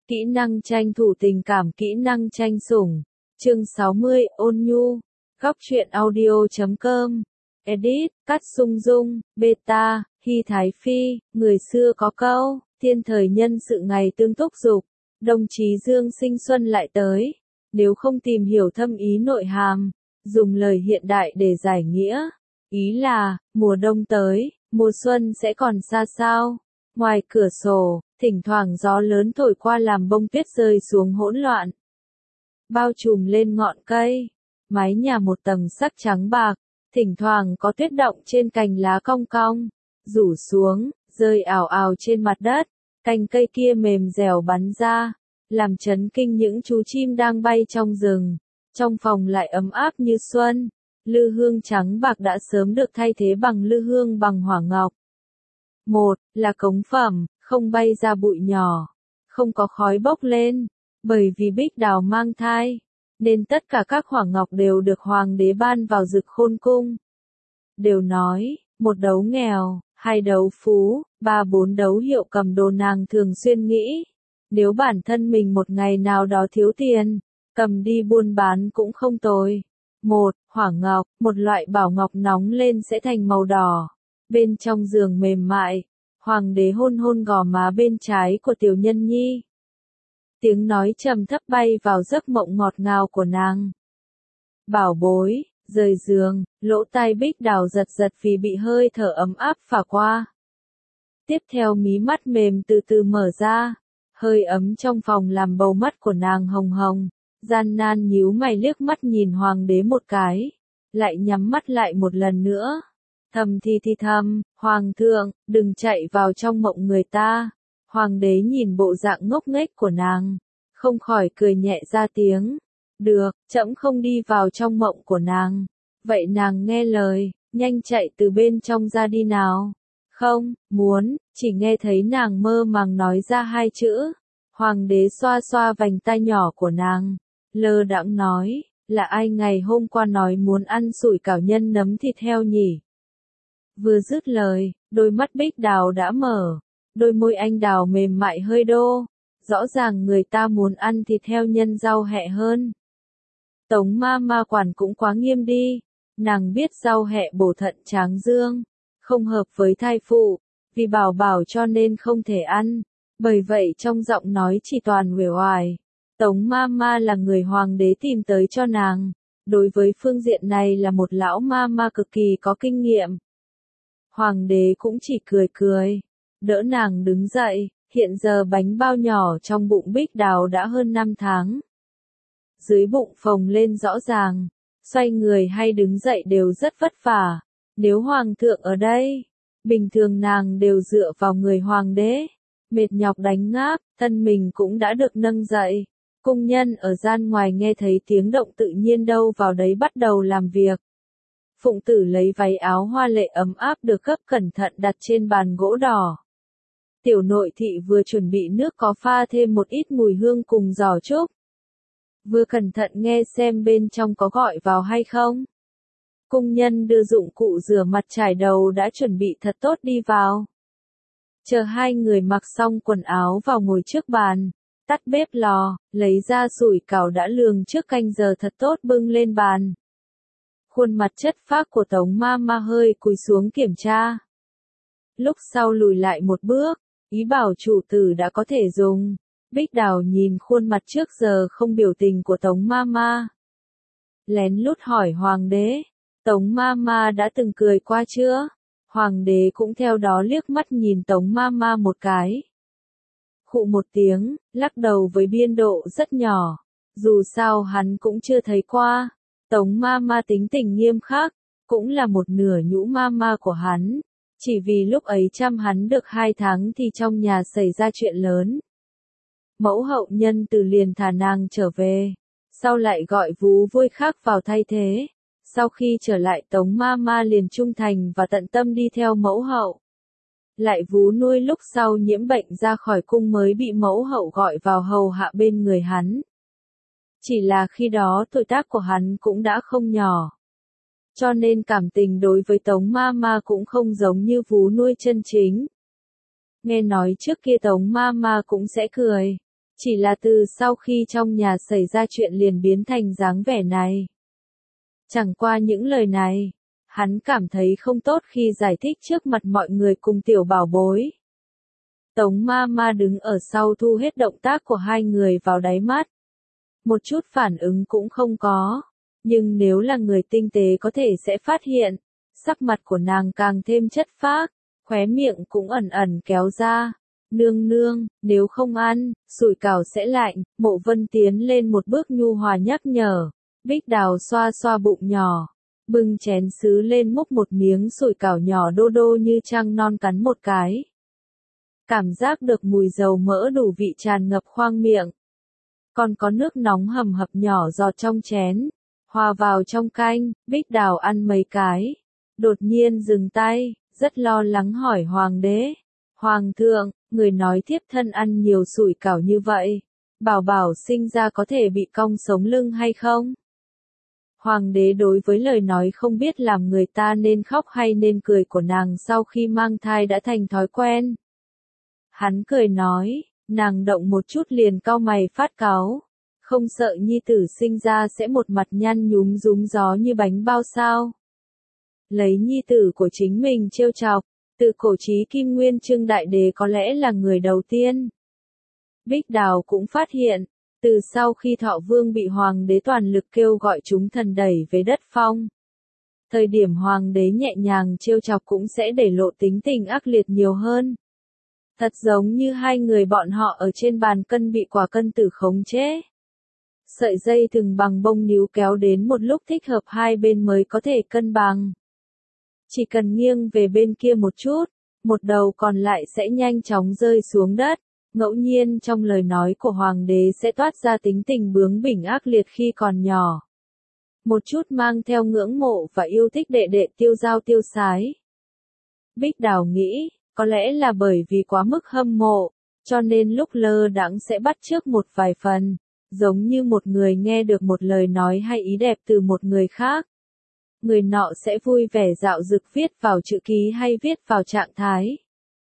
Kỹ năng tranh thủ tình cảm, kỹ năng tranh sủng. Chương 60, ôn nhu. Góc truyện audio.com. Edit, cắt Sung Dung, beta, Hy Thái Phi. Người xưa có câu, thiên thời nhân sự ngày tương túc dục. Đồng chí Dương Sinh Xuân lại tới. Nếu không tìm hiểu thâm ý nội hàm, dùng lời hiện đại để giải nghĩa. Ý là, mùa đông tới, mùa xuân sẽ còn xa sao. Ngoài cửa sổ, thỉnh thoảng gió lớn thổi qua làm bông tuyết rơi xuống hỗn loạn. Bao trùm lên ngọn cây, mái nhà một tầng sắc trắng bạc, thỉnh thoảng có tuyết động trên cành lá cong cong, rủ xuống, rơi ào ào trên mặt đất, cành cây kia mềm dẻo bắn ra, làm chấn kinh những chú chim đang bay trong rừng. Trong phòng lại ấm áp như xuân, lư hương trắng bạc đã sớm được thay thế bằng lư hương bằng hỏa ngọc. Một là cống phẩm, không bay ra bụi nhỏ, không có khói bốc lên, bởi vì Bích Đào mang thai, nên tất cả các hỏa ngọc đều được hoàng đế ban vào Dực Khôn cung. Đều nói, một đấu nghèo, hai đấu phú, ba bốn đấu hiệu cầm đồ, nàng thường xuyên nghĩ, nếu bản thân mình một ngày nào đó thiếu tiền, cầm đi buôn bán cũng không tồi. Một, hỏa ngọc, một loại bảo ngọc nóng lên sẽ thành màu đỏ. Bên trong giường mềm mại, hoàng đế hôn hôn gò má bên trái của tiểu nhân nhi. Tiếng nói trầm thấp bay vào giấc mộng ngọt ngào của nàng. Bảo bối, rời giường, lỗ tai Bích Đào giật giật vì bị hơi thở ấm áp phả qua. Tiếp theo mí mắt mềm từ từ mở ra, hơi ấm trong phòng làm bầu mắt của nàng hồng hồng, gian nan nhíu mày liếc mắt nhìn hoàng đế một cái, lại nhắm mắt lại một lần nữa. Thầm thì thầm, hoàng thượng, đừng chạy vào trong mộng người ta. Hoàng đế nhìn bộ dạng ngốc nghếch của nàng, không khỏi cười nhẹ ra tiếng. Được, trẫm không đi vào trong mộng của nàng. Vậy nàng nghe lời, nhanh chạy từ bên trong ra đi nào. Không, muốn, chỉ nghe thấy nàng mơ màng nói ra hai chữ. Hoàng đế xoa xoa vành tai nhỏ của nàng, lơ đãng nói, là ai ngày hôm qua nói muốn ăn sủi cảo nhân nấm thịt heo nhỉ? Vừa dứt lời, đôi mắt Bích Đào đã mở, đôi môi anh đào mềm mại hơi đô, rõ ràng người ta muốn ăn thịt heo nhân rau hẹ hơn. Tống ma ma quản cũng quá nghiêm đi, nàng biết rau hẹ bổ thận tráng dương, không hợp với thai phụ, vì bảo bảo cho nên không thể ăn, bởi vậy trong giọng nói chỉ toàn uể oải. Tống ma ma là người hoàng đế tìm tới cho nàng, đối với phương diện này là một lão ma ma cực kỳ có kinh nghiệm. Hoàng đế cũng chỉ cười cười, đỡ nàng đứng dậy, hiện giờ bánh bao nhỏ trong bụng Bích Đào đã hơn 5 tháng. Dưới bụng phồng lên rõ ràng, xoay người hay đứng dậy đều rất vất vả. Nếu hoàng thượng ở đây, bình thường nàng đều dựa vào người hoàng đế, mệt nhọc đánh ngáp, thân mình cũng đã được nâng dậy. Cung nhân ở gian ngoài nghe thấy tiếng động tự nhiên đâu vào đấy bắt đầu làm việc. Phụng tử lấy váy áo hoa lệ ấm áp được gấp cẩn thận đặt trên bàn gỗ đỏ. Tiểu nội thị vừa chuẩn bị nước có pha thêm một ít mùi hương cùng giò trúc. Vừa cẩn thận nghe xem bên trong có gọi vào hay không. Cung nhân đưa dụng cụ rửa mặt chải đầu đã chuẩn bị thật tốt đi vào. Chờ hai người mặc xong quần áo vào ngồi trước bàn, tắt bếp lò, lấy ra sủi cảo đã lường trước canh giờ thật tốt bưng lên bàn. Khuôn mặt chất phác của Tống ma ma hơi cúi xuống kiểm tra. Lúc sau lùi lại một bước, ý bảo chủ tử đã có thể dùng. Bích Đào nhìn khuôn mặt trước giờ không biểu tình của Tống ma ma, lén lút hỏi hoàng đế, Tống ma ma đã từng cười qua chưa? Hoàng đế cũng theo đó liếc mắt nhìn Tống ma ma một cái. Khụ một tiếng, lắc đầu với biên độ rất nhỏ, dù sao hắn cũng chưa thấy qua. Tống ma ma tính tình nghiêm khắc, cũng là một nửa nhũ ma ma của hắn. Chỉ vì lúc ấy chăm hắn được 2 tháng thì trong nhà xảy ra chuyện lớn. Mẫu hậu nhân từ liền thả nàng trở về, sau lại gọi vú vui khác vào thay thế. Sau khi trở lại Tống ma ma liền trung thành và tận tâm đi theo mẫu hậu. Lại vú nuôi lúc sau nhiễm bệnh ra khỏi cung mới bị mẫu hậu gọi vào hầu hạ bên người hắn. Chỉ là khi đó tuổi tác của hắn cũng đã không nhỏ. Cho nên cảm tình đối với Tống ma ma cũng không giống như vú nuôi chân chính. Nghe nói trước kia Tống ma ma cũng sẽ cười. Chỉ là từ sau khi trong nhà xảy ra chuyện liền biến thành dáng vẻ này. Chẳng qua những lời này, hắn cảm thấy không tốt khi giải thích trước mặt mọi người cùng tiểu bảo bối. Tống Mama đứng ở sau thu hết động tác của hai người vào đáy mắt. Một chút phản ứng cũng không có, nhưng nếu là người tinh tế có thể sẽ phát hiện, sắc mặt của nàng càng thêm chất phác, khóe miệng cũng ẩn ẩn kéo ra. Nương nương, nếu không ăn, sủi cảo sẽ lạnh. Mộ Vân tiến lên một bước nhu hòa nhắc nhở. Bích Đào xoa xoa bụng nhỏ, bưng chén sứ lên múc một miếng sủi cảo nhỏ đô đô như trăng non cắn một cái. Cảm giác được mùi dầu mỡ đủ vị tràn ngập khoang miệng. Còn có nước nóng hầm hập nhỏ giọt trong chén, hòa vào trong canh. Bích Đào ăn mấy cái, đột nhiên dừng tay, rất lo lắng hỏi hoàng đế. Hoàng thượng, người nói thiếp thân ăn nhiều sủi cảo như vậy, bảo bảo sinh ra có thể bị cong sống lưng hay không? Hoàng đế đối với lời nói không biết làm người ta nên khóc hay nên cười của nàng sau khi mang thai đã thành thói quen. Hắn cười nói, nàng động một chút liền cau mày phát cáu, không sợ nhi tử sinh ra sẽ một mặt nhăn nhúm rúm gió như bánh bao sao? Lấy nhi tử của chính mình trêu chọc. Từ cổ chí Kim Nguyên Chương Đại Đế có lẽ là người đầu tiên. Bích Đào cũng phát hiện, từ sau khi Thọ Vương bị Hoàng đế toàn lực kêu gọi chúng thần đẩy về đất phong. Thời điểm Hoàng đế nhẹ nhàng trêu chọc cũng sẽ để lộ tính tình ác liệt nhiều hơn. Thật giống như hai người bọn họ ở trên bàn cân bị quả cân tử khống chế. Sợi dây thừng bằng bông níu kéo đến một lúc thích hợp hai bên mới có thể cân bằng. Chỉ cần nghiêng về bên kia một chút, một đầu còn lại sẽ nhanh chóng rơi xuống đất. Ngẫu nhiên trong lời nói của hoàng đế sẽ toát ra tính tình bướng bỉnh ác liệt khi còn nhỏ. Một chút mang theo ngưỡng mộ và yêu thích đệ đệ tiêu dao tiêu sái. Bích Đào nghĩ, có lẽ là bởi vì quá mức hâm mộ, cho nên lúc lơ đãng sẽ bắt chước một vài phần, giống như một người nghe được một lời nói hay ý đẹp từ một người khác. Người nọ sẽ vui vẻ dạo dực viết vào chữ ký hay viết vào trạng thái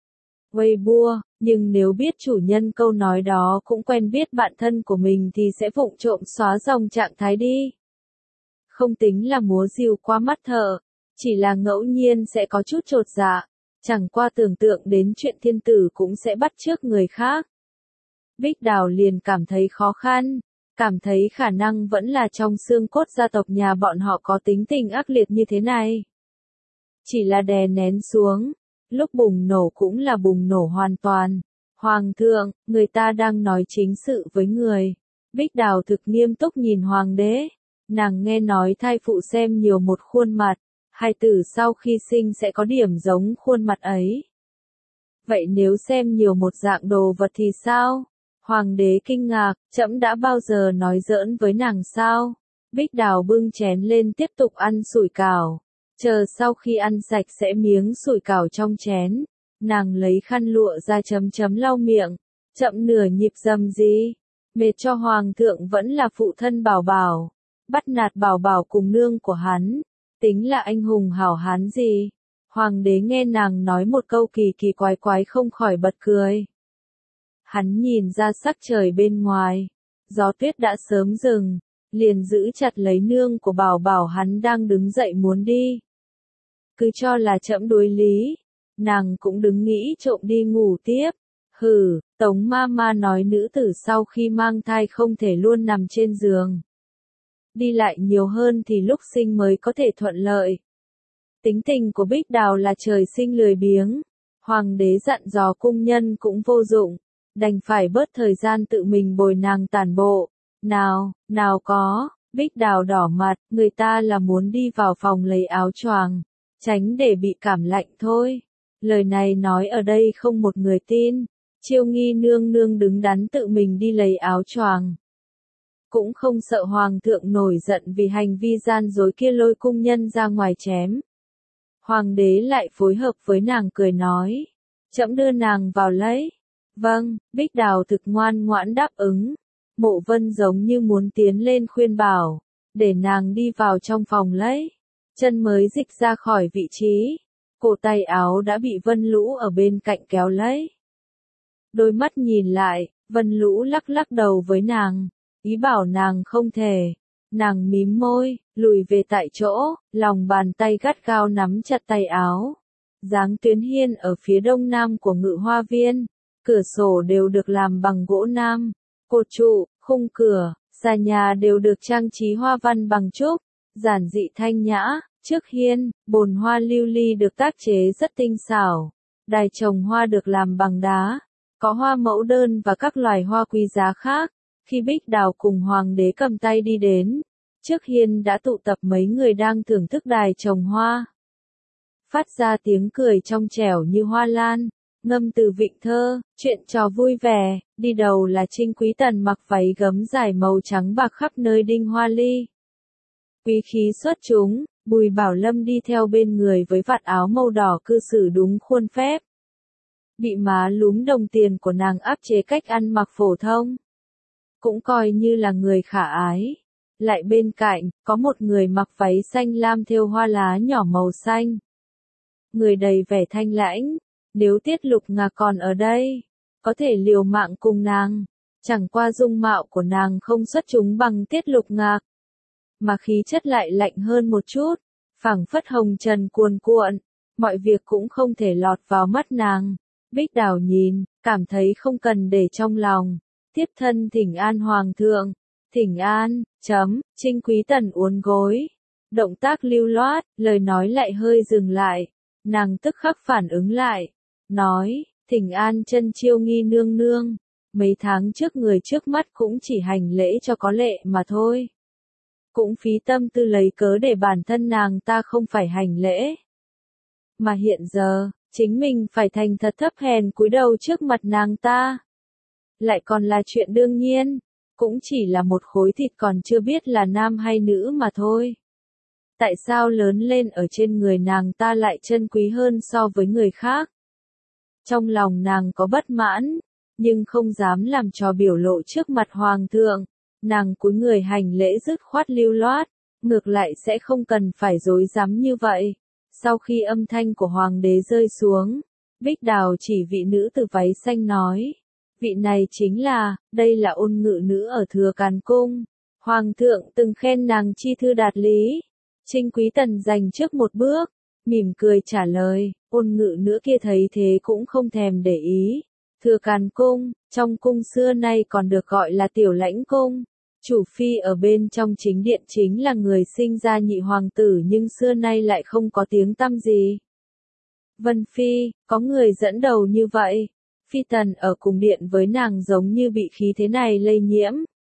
Weibo, nhưng nếu biết chủ nhân câu nói đó cũng quen biết bạn thân của mình thì sẽ vụng trộm xóa dòng trạng thái đi. Không tính là múa rìu qua mắt thợ, chỉ là ngẫu nhiên sẽ có chút chột dạ, chẳng qua tưởng tượng đến chuyện thiên tử cũng sẽ bắt chước người khác. Bích Đào liền cảm thấy khó khăn. Cảm thấy khả năng vẫn là trong xương cốt gia tộc nhà bọn họ có tính tình ác liệt như thế này. Chỉ là đè nén xuống, lúc bùng nổ cũng là bùng nổ hoàn toàn. Hoàng thượng, người ta đang nói chính sự với người. Bích Đào thực nghiêm túc nhìn hoàng đế. Nàng nghe nói thai phụ xem nhiều một khuôn mặt, hài tử sau khi sinh sẽ có điểm giống khuôn mặt ấy. Vậy nếu xem nhiều một dạng đồ vật thì sao? Hoàng đế kinh ngạc, trẫm đã bao giờ nói giỡn với nàng sao? Bích Đào bưng chén lên tiếp tục ăn sủi cảo. Chờ sau khi ăn sạch sẽ miếng sủi cảo trong chén. Nàng lấy khăn lụa ra chấm chấm lau miệng. Chậm nửa nhịp dầm gì? Mệt cho hoàng thượng vẫn là phụ thân Bảo Bảo. Bắt nạt Bảo Bảo cùng nương của hắn. Tính là anh hùng hảo hán gì? Hoàng đế nghe nàng nói một câu kỳ kỳ quái quái không khỏi bật cười. Hắn nhìn ra sắc trời bên ngoài, gió tuyết đã sớm dừng, liền giữ chặt lấy nương của Bảo Bảo hắn đang đứng dậy muốn đi. Cứ cho là trẫm đối lý, nàng cũng đứng nghĩ trộm đi ngủ tiếp. Hừ, Tống Mama nói nữ tử sau khi mang thai không thể luôn nằm trên giường. Đi lại nhiều hơn thì lúc sinh mới có thể thuận lợi. Tính tình của Bích Đào là trời sinh lười biếng, hoàng đế dặn dò cung nhân cũng vô dụng. Đành phải bớt thời gian tự mình bồi nàng tản bộ. Nào có, Bích Đào đỏ mặt, người ta là muốn đi vào phòng lấy áo choàng, tránh để bị cảm lạnh thôi. Lời này nói ở đây không một người tin. Chiêu Nghi nương nương đứng đắn tự mình đi lấy áo choàng. Cũng không sợ hoàng thượng nổi giận vì hành vi gian dối kia lôi cung nhân ra ngoài chém. Hoàng đế lại phối hợp với nàng cười nói, trẫm đưa nàng vào lấy. Vâng, Bích Đào thực ngoan ngoãn đáp ứng. Mộ Vân giống như muốn tiến lên khuyên bảo, để nàng đi vào trong phòng lấy. Chân mới dịch ra khỏi vị trí, cổ tay áo đã bị Vân Lũ ở bên cạnh kéo lấy. Đôi mắt nhìn lại, Vân Lũ lắc lắc đầu với nàng, ý bảo nàng không thể. Nàng mím môi, lùi về tại chỗ, lòng bàn tay gắt gao nắm chặt tay áo. Dáng tuyến hiên ở phía đông nam của Ngự Hoa Viên, cửa sổ đều được làm bằng gỗ nam, cột trụ, khung cửa, xà nhà đều được trang trí hoa văn bằng trúc, giản dị thanh nhã. Trước hiên, bồn hoa lưu ly được tác chế rất tinh xảo, đài trồng hoa được làm bằng đá, có hoa mẫu đơn và các loài hoa quý giá khác. Khi Bích Đào cùng hoàng đế cầm tay đi đến, trước hiên đã tụ tập mấy người đang thưởng thức đài trồng hoa. Phát ra tiếng cười trong trẻo như hoa lan, ngâm từ vịnh thơ, chuyện trò vui vẻ, đi đầu là Trinh Quý Tần mặc váy gấm dài màu trắng bạc khắp nơi đinh hoa ly. Quý khí xuất chúng, Bùi Bảo Lâm đi theo bên người với vạt áo màu đỏ cư xử đúng khuôn phép. Bị má lúm đồng tiền của nàng áp chế cách ăn mặc phổ thông. Cũng coi như là người khả ái. Lại bên cạnh, có một người mặc váy xanh lam thêu hoa lá nhỏ màu xanh. Người đầy vẻ thanh lãnh, nếu Tiết Lục Ngạc còn ở đây, có thể liều mạng cùng nàng. Chẳng qua dung mạo của nàng không xuất chúng bằng Tiết Lục Ngạc, mà khí chất lại lạnh hơn một chút, phảng phất hồng trần cuồn cuộn, mọi việc cũng không thể lọt vào mắt nàng. Bích Đào nhìn, cảm thấy không cần để trong lòng, tiếp thân thỉnh an hoàng thượng, thỉnh an, Trinh Quý Tần uốn gối, động tác lưu loát, lời nói lại hơi dừng lại, nàng tức khắc phản ứng lại, nói, thỉnh an Chân Chiêu Nghi nương nương, mấy tháng trước người trước mắt cũng chỉ hành lễ cho có lệ mà thôi. Cũng phí tâm tư lấy cớ để bản thân nàng ta không phải hành lễ. Mà hiện giờ, chính mình phải thành thật thấp hèn cúi đầu trước mặt nàng ta. Lại còn là chuyện đương nhiên, cũng chỉ là một khối thịt còn chưa biết là nam hay nữ mà thôi. Tại sao lớn lên ở trên người nàng ta lại chân quý hơn so với người khác? Trong lòng nàng có bất mãn, nhưng không dám làm trò biểu lộ trước mặt hoàng thượng. Nàng cúi người hành lễ dứt khoát lưu loát, ngược lại sẽ không cần phải dối rắm như vậy. Sau khi âm thanh của hoàng đế rơi xuống, Bích Đào chỉ vị nữ tử váy xanh nói, vị này chính là, đây là Ôn Ngự Nữ ở Thừa Càn Cung. Hoàng thượng từng khen nàng chi thư đạt lý. Trinh Quý Tần giành trước một bước, mỉm cười trả lời, Ôn Ngự Nữ kia thấy thế cũng không thèm để ý. Thừa Càn Cung, trong cung xưa nay còn được gọi là Tiểu Lãnh Cung. Chủ phi ở bên trong chính điện chính là người sinh ra nhị hoàng tử nhưng xưa nay lại không có tiếng tăm gì. Vân Phi, có người dẫn đầu như vậy. Phi tần ở cùng điện với nàng giống như bị khí thế này lây nhiễm.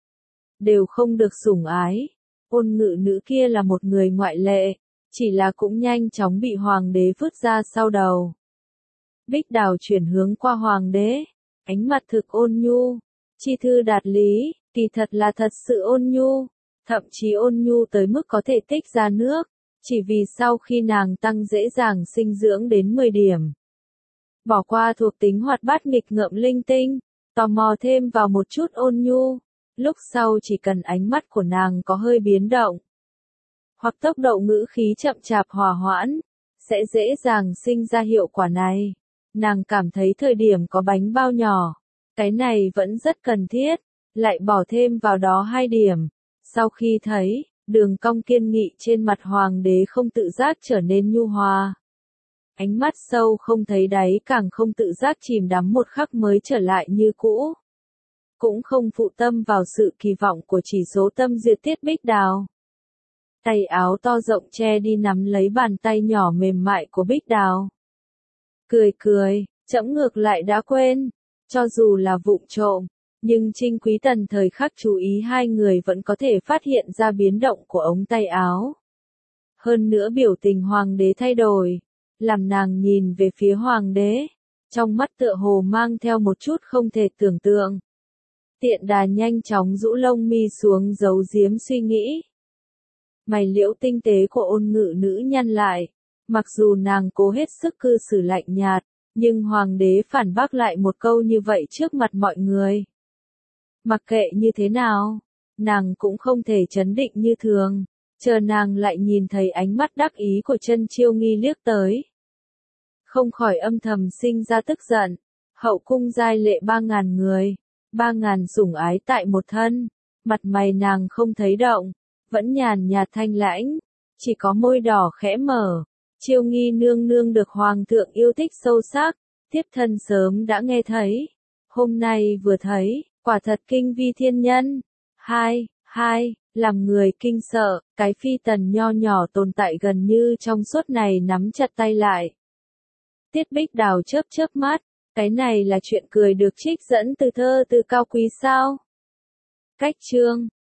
Đều không được sủng ái. Ôn Ngự Nữ kia là một người ngoại lệ, chỉ là cũng nhanh chóng bị hoàng đế vứt ra sau đầu. Bích Đào chuyển hướng qua hoàng đế, ánh mặt thực ôn nhu, chi thư đạt lý. Kỳ thật là thật sự ôn nhu, thậm chí ôn nhu tới mức có thể tích ra nước, chỉ vì sau khi nàng tăng dễ dàng sinh dưỡng đến 10 điểm. Bỏ qua thuộc tính hoạt bát nghịch ngợm linh tinh, tò mò thêm vào một chút ôn nhu, lúc sau chỉ cần ánh mắt của nàng có hơi biến động, hoặc tốc độ ngữ khí chậm chạp hòa hoãn, sẽ dễ dàng sinh ra hiệu quả này. Nàng cảm thấy thời điểm có bánh bao nhỏ, cái này vẫn rất cần thiết. Lại bỏ thêm vào đó 2 điểm. Sau khi thấy, đường cong kiên nghị trên mặt hoàng đế không tự giác trở nên nhu hòa. Ánh mắt sâu không thấy đáy càng không tự giác chìm đắm một khắc mới trở lại như cũ. Cũng không phụ tâm vào sự kỳ vọng của chỉ số tâm duyệt Tiết Bích Đào. Tay áo to rộng che đi nắm lấy bàn tay nhỏ mềm mại của Bích Đào. Cười cười, trẫm ngược lại đã quên, cho dù là vụng trộm. Nhưng Trinh Quý Tần thời khắc chú ý hai người vẫn có thể phát hiện ra biến động của ống tay áo. Hơn nữa biểu tình hoàng đế thay đổi, làm nàng nhìn về phía hoàng đế, trong mắt tựa hồ mang theo một chút không thể tưởng tượng. Tiện đà nhanh chóng rũ lông mi xuống giấu giếm suy nghĩ. Mày liễu tinh tế của Ôn Ngự Nữ nhăn lại, mặc dù nàng cố hết sức cư xử lạnh nhạt, nhưng hoàng đế phản bác lại một câu như vậy trước mặt mọi người. Mặc kệ như thế nào, nàng cũng không thể trấn định như thường, chờ nàng lại nhìn thấy ánh mắt đắc ý của Chân Chiêu Nghi liếc tới. Không khỏi âm thầm sinh ra tức giận, hậu cung giai lệ 3.000 người, 3.000 sủng ái tại một thân, mặt mày nàng không thấy động, vẫn nhàn nhạt thanh lãnh, chỉ có môi đỏ khẽ mở. Chiêu Nghi nương nương được hoàng thượng yêu thích sâu sắc, thiếp thân sớm đã nghe thấy, hôm nay vừa thấy, quả thật kinh vi thiên nhân. Hai, làm người kinh sợ, cái phi tần nho nhỏ tồn tại gần như trong suốt này nắm chặt tay lại. Tiết Bích Đào chớp chớp mắt, cái này là chuyện cười được trích dẫn từ thơ từ Cao Quý sao? Cách chương